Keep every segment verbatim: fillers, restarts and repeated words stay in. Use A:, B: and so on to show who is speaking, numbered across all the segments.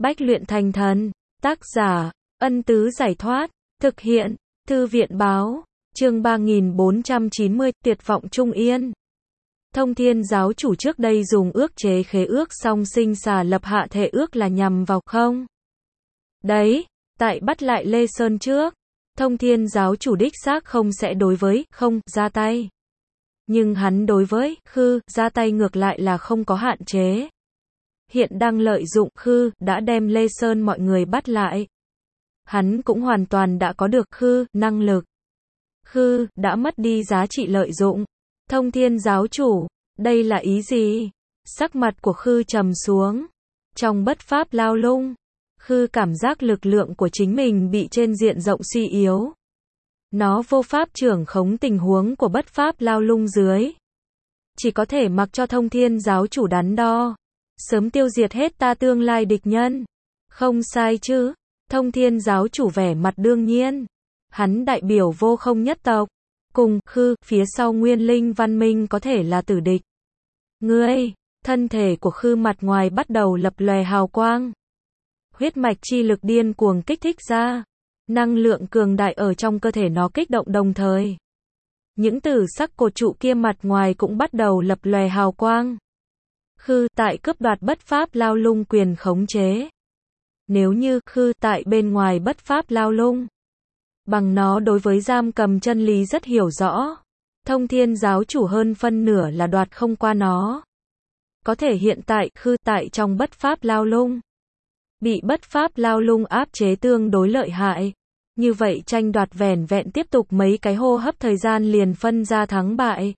A: Bách luyện thành thần. Tác giả, Ân Tứ Giải Thoát. Thực hiện, Thư viện Báo. Chương ba nghìn bốn trăm chín mươi, Tuyệt vọng Trung Yên. Thông Thiên giáo chủ trước đây dùng ước chế khế ước song sinh xà lập hạ thệ ước là nhằm vào không? Đấy, tại bắt lại Lê Sơn trước, Thông Thiên giáo chủ đích xác không sẽ đối với không ra tay. Nhưng hắn đối với khư ra tay ngược lại là không có hạn chế. Hiện đang lợi dụng khư đã đem Lê Sơn mọi người bắt lại. Hắn cũng hoàn toàn đã có được khư năng lực. Khư đã mất đi giá trị lợi dụng. Thông Thiên giáo chủ, đây là ý gì? Sắc mặt của khư trầm xuống. Trong bất pháp lao lung, khư cảm giác lực lượng của chính mình bị trên diện rộng suy yếu. Nó vô pháp trưởng khống tình huống của bất pháp lao lung dưới. Chỉ có thể mặc cho Thông Thiên giáo chủ đắn đo. Sớm tiêu diệt hết ta tương lai địch nhân. Không sai chứ? Thông Thiên giáo chủ vẻ mặt đương nhiên. Hắn đại biểu vô không nhất tộc. Cùng khư phía sau nguyên linh văn minh có thể là tử địch. Ngươi, thân thể của khư mặt ngoài bắt đầu lập lòe hào quang. Huyết mạch chi lực điên cuồng kích thích ra. Năng lượng cường đại ở trong cơ thể nó kích động đồng thời. Những tử sắc cột trụ kia mặt ngoài cũng bắt đầu lập lòe hào quang. Khư tại cướp đoạt bất pháp lao lung quyền khống chế. Nếu như khư tại bên ngoài bất pháp lao lung, bằng nó đối với giam cầm chân lý rất hiểu rõ. Thông Thiên giáo chủ hơn phân nửa là đoạt không qua nó. Có thể hiện tại khư tại trong bất pháp lao lung, bị bất pháp lao lung áp chế tương đối lợi hại. Như vậy tranh đoạt vẻn vẹn tiếp tục mấy cái hô hấp thời gian liền phân ra thắng bại.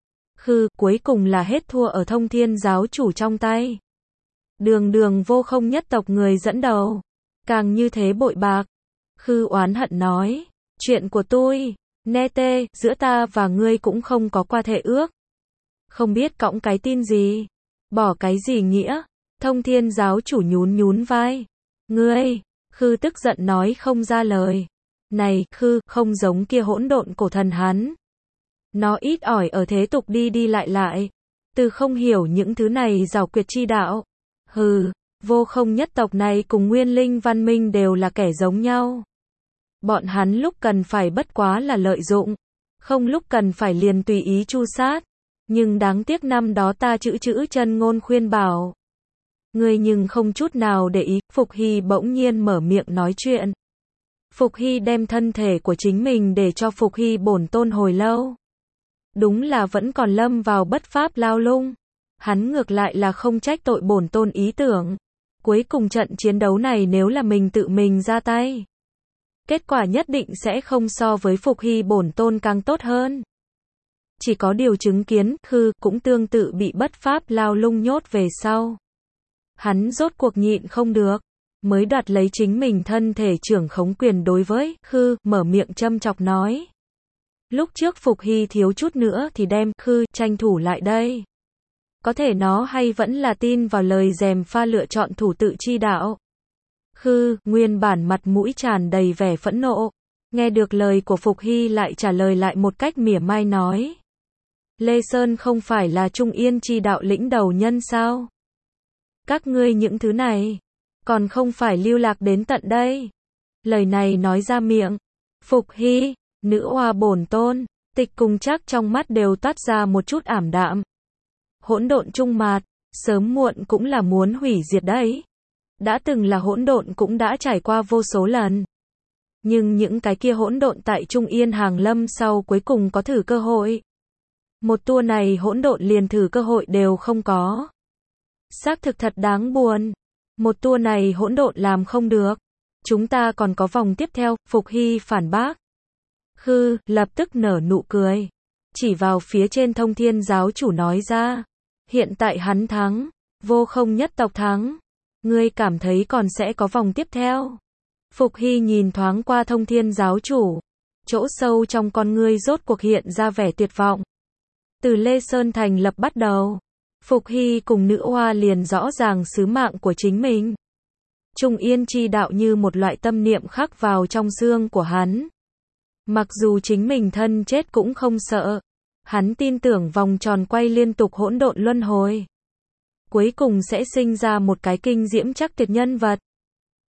A: Khư cuối cùng là hết thua ở Thông Thiên giáo chủ trong tay. Đường đường vô không nhất tộc người dẫn đầu. Càng như thế bội bạc. Khư oán hận nói. Chuyện của tôi, nê tê, giữa ta và ngươi cũng không có qua thệ ước. Không biết cõng cái tin gì. Bỏ cái gì nghĩa. Thông Thiên giáo chủ nhún nhún vai. Ngươi, khư tức giận nói không ra lời. Này, khư, không giống kia hỗn độn cổ thần hắn. Nó ít ỏi ở thế tục đi đi lại lại. Từ không hiểu những thứ này giảo quyệt chi đạo. Hừ, vô không nhất tộc này cùng nguyên linh văn minh đều là kẻ giống nhau. Bọn hắn lúc cần phải bất quá là lợi dụng. Không lúc cần phải liền tùy ý chu sát. Nhưng đáng tiếc năm đó ta chữ chữ chân ngôn khuyên bảo. Ngươi nhưng không chút nào để ý. Phục Hy bỗng nhiên mở miệng nói chuyện. Phục Hy đem thân thể của chính mình để cho Phục Hy bổn tôn hồi lâu. Đúng là vẫn còn lâm vào bất pháp lao lung. Hắn ngược lại là không trách tội bổn tôn ý tưởng. Cuối cùng trận chiến đấu này nếu là mình tự mình ra tay, kết quả nhất định sẽ không so với Phục Hy bổn tôn càng tốt hơn. Chỉ có điều chứng kiến, khư cũng tương tự bị bất pháp lao lung nhốt về sau. Hắn rốt cuộc nhịn không được, mới đoạt lấy chính mình thân thể trưởng khống quyền đối với khư, mở miệng châm chọc nói. Lúc trước Phục Hy thiếu chút nữa thì đem khư tranh thủ lại đây. Có thể nó hay vẫn là tin vào lời gièm pha lựa chọn thủ tự chi đạo. Khư, nguyên bản mặt mũi tràn đầy vẻ phẫn nộ. Nghe được lời của Phục Hy lại trả lời lại một cách mỉa mai nói. Lê Sơn không phải là Trung Yên chi đạo lĩnh đầu nhân sao? Các ngươi những thứ này, còn không phải lưu lạc đến tận đây. Lời này nói ra miệng. Phục Hy, nữ oa bổn tôn, Tịch cùng chắc trong mắt đều toát ra một chút ảm đạm. Hỗn độn trung mạt, sớm muộn cũng là muốn hủy diệt đấy. Đã từng là hỗn độn cũng đã trải qua vô số lần. Nhưng những cái kia hỗn độn tại Trung Yên hàng lâm sau cuối cùng có thử cơ hội. Một tour này hỗn độn liền thử cơ hội đều không có. Xác thực thật đáng buồn. Một tour này hỗn độn làm không được. Chúng ta còn có vòng tiếp theo, Phục Hy phản bác. Khư, lập tức nở nụ cười. Chỉ vào phía trên Thông Thiên giáo chủ nói ra. Hiện tại hắn thắng. Vô không nhất tộc thắng. Ngươi cảm thấy còn sẽ có vòng tiếp theo. Phục Hy nhìn thoáng qua Thông Thiên giáo chủ. Chỗ sâu trong con ngươi rốt cuộc hiện ra vẻ tuyệt vọng. Từ Lê Sơn thành lập bắt đầu, Phục Hy cùng nữ oa liền rõ ràng sứ mạng của chính mình. Trung Yên chi đạo như một loại tâm niệm khắc vào trong xương của hắn. Mặc dù chính mình thân chết cũng không sợ. Hắn tin tưởng vòng tròn quay liên tục hỗn độn luân hồi. Cuối cùng sẽ sinh ra một cái kinh diễm chắc tuyệt nhân vật.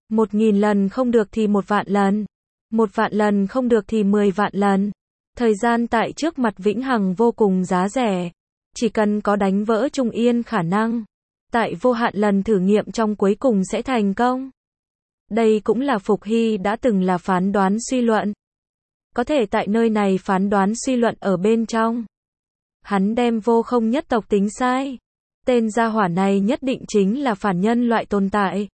A: Một nghìn lần không được thì một vạn lần. Một vạn lần không được thì mười vạn lần. Thời gian tại trước mặt vĩnh hằng vô cùng giá rẻ. Chỉ cần có đánh vỡ Trung Yên khả năng, tại vô hạn lần thử nghiệm trong cuối cùng sẽ thành công. Đây cũng là Phục Hy đã từng là phán đoán suy luận. Có thể tại nơi này phán đoán suy luận ở bên trong. Hắn đem vô không nhất tộc tính sai. Tên gia hỏa này nhất định chính là phản nhân loại tồn tại.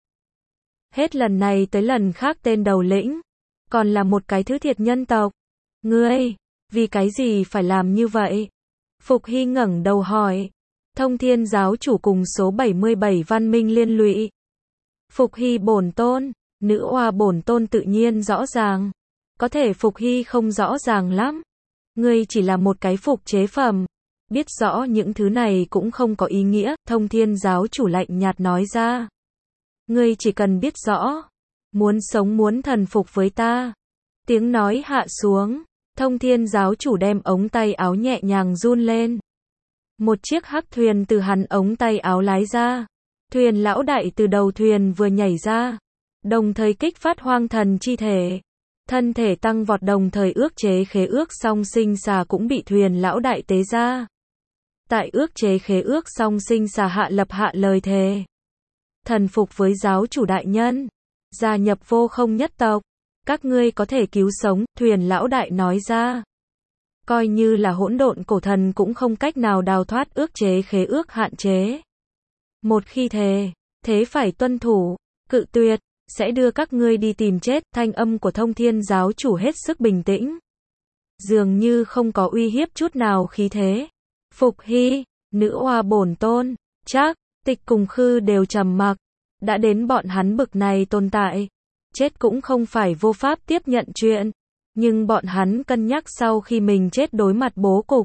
A: Hết lần này tới lần khác tên đầu lĩnh, còn là một cái thứ thiệt nhân tộc. Ngươi, vì cái gì phải làm như vậy? Phục Hy ngẩng đầu hỏi. Thông Thiên giáo chủ cùng số bảy mươi bảy văn minh liên lụy. Phục Hy bổn tôn, nữ oa bổn tôn tự nhiên rõ ràng. Có thể Phục Hy không rõ ràng lắm. Ngươi chỉ là một cái phục chế phẩm. Biết rõ những thứ này cũng không có ý nghĩa, Thông Thiên giáo chủ lạnh nhạt nói ra. Ngươi chỉ cần biết rõ, muốn sống muốn thần phục với ta. Tiếng nói hạ xuống, Thông Thiên giáo chủ đem ống tay áo nhẹ nhàng run lên. Một chiếc hắc thuyền từ hắn ống tay áo lái ra. Thuyền lão đại từ đầu thuyền vừa nhảy ra, đồng thời kích phát hoang thần chi thể. Thân thể tăng vọt đồng thời ước chế khế ước song sinh xà cũng bị thuyền lão đại tế ra. Tại ước chế khế ước song sinh xà hạ lập hạ lời thề. Thần phục với giáo chủ đại nhân, gia nhập vô không nhất tộc, các ngươi có thể cứu sống, thuyền lão đại nói ra. Coi như là hỗn độn cổ thần cũng không cách nào đào thoát ước chế khế ước hạn chế. Một khi thề, thế phải tuân thủ, cự tuyệt, sẽ đưa các ngươi đi tìm chết. Thanh âm của Thông Thiên giáo chủ hết sức bình tĩnh. Dường như không có uy hiếp chút nào khí thế. Phục Hy, nữ oa bổn tôn, Trác, Tịch cùng Khư đều trầm mặc. Đã đến bọn hắn bực này tồn tại, chết cũng không phải vô pháp tiếp nhận chuyện. Nhưng bọn hắn cân nhắc sau khi mình chết đối mặt bố cục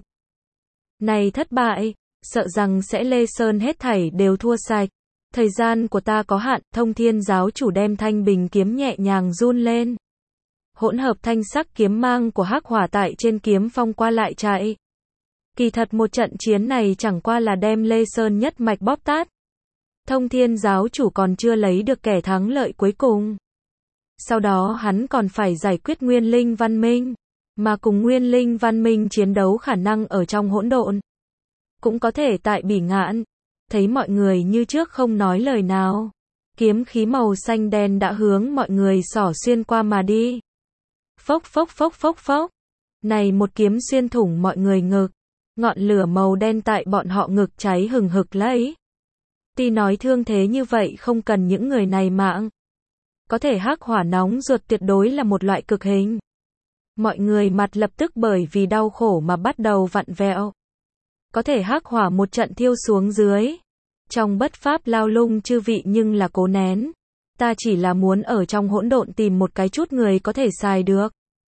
A: này thất bại, sợ rằng sẽ Lê Sơn hết thảy đều thua sạch. Thời gian của ta có hạn, Thông Thiên giáo chủ đem thanh bình kiếm nhẹ nhàng run lên. Hỗn hợp thanh sắc kiếm mang của hắc hỏa tại trên kiếm phong qua lại chạy. Kỳ thật một trận chiến này chẳng qua là đem Lê Sơn nhất mạch bóp tát. Thông Thiên giáo chủ còn chưa lấy được kẻ thắng lợi cuối cùng. Sau đó hắn còn phải giải quyết Nguyên Linh văn minh, mà cùng Nguyên Linh văn minh chiến đấu khả năng ở trong hỗn độn. Cũng có thể tại Bỉ Ngạn, thấy mọi người như trước không nói lời nào. Kiếm khí màu xanh đen đã hướng mọi người xỏ xuyên qua mà đi. Phốc phốc phốc phốc phốc. Này một kiếm xuyên thủng mọi người ngực. Ngọn lửa màu đen tại bọn họ ngực cháy hừng hực lấy. Tuy nói thương thế như vậy không cần những người này mạng. Có thể hắc hỏa nóng ruột tuyệt đối là một loại cực hình. Mọi người mặt lập tức bởi vì đau khổ mà bắt đầu vặn vẹo. Có thể hắc hỏa một trận thiêu xuống dưới. Trong bất pháp lao lung chư vị nhưng là cố nén. Ta chỉ là muốn ở trong hỗn độn tìm một cái chút người có thể xài được.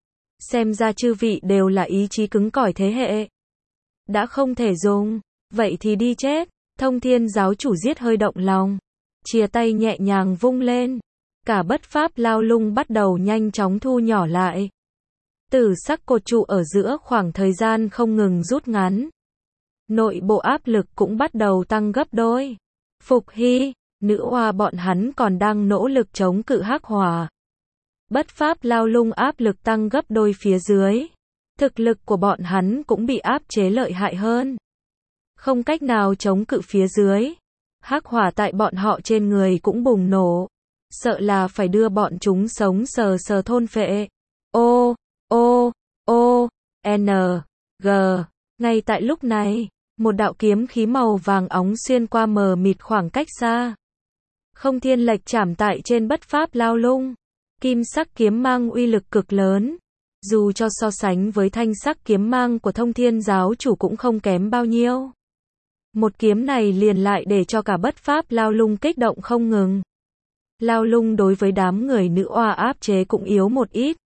A: Xem ra chư vị đều là ý chí cứng cỏi thế hệ. Đã không thể dùng, vậy thì đi chết. Thông Thiên giáo chủ giết hơi động lòng. Chìa tay nhẹ nhàng vung lên. Cả bất pháp lao lung bắt đầu nhanh chóng thu nhỏ lại. Tử sắc cột trụ ở giữa khoảng thời gian không ngừng rút ngắn. Nội bộ áp lực cũng bắt đầu tăng gấp đôi. Phục Hy, nữ oa bọn hắn còn đang nỗ lực chống cự hắc hỏa. Bất pháp lao lung áp lực tăng gấp đôi phía dưới. Thực lực của bọn hắn cũng bị áp chế lợi hại hơn. Không cách nào chống cự phía dưới. Hắc hỏa tại bọn họ trên người cũng bùng nổ. Sợ là phải đưa bọn chúng sống sờ sờ thôn phệ. O, O, O, N, G. Ngay tại lúc này, một đạo kiếm khí màu vàng óng xuyên qua mờ mịt khoảng cách xa. Không thiên lệch chạm tại trên bất pháp lao lung. Kim sắc kiếm mang uy lực cực lớn. Dù cho so sánh với thanh sắc kiếm mang của Thông Thiên giáo chủ cũng không kém bao nhiêu. Một kiếm này liền lại để cho cả bất pháp lao lung kích động không ngừng. Lao lung đối với đám người nữ oa áp chế cũng yếu một ít.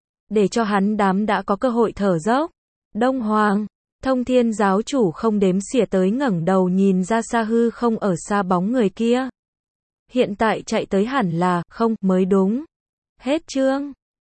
A: Để cho hắn đám đã có cơ hội thở dốc. Đông Hoàng, Thông Thiên giáo chủ không đếm xỉa tới ngẩng đầu nhìn ra xa hư không ở xa bóng người kia. Hiện tại chạy tới hẳn là không mới đúng. Hết chương.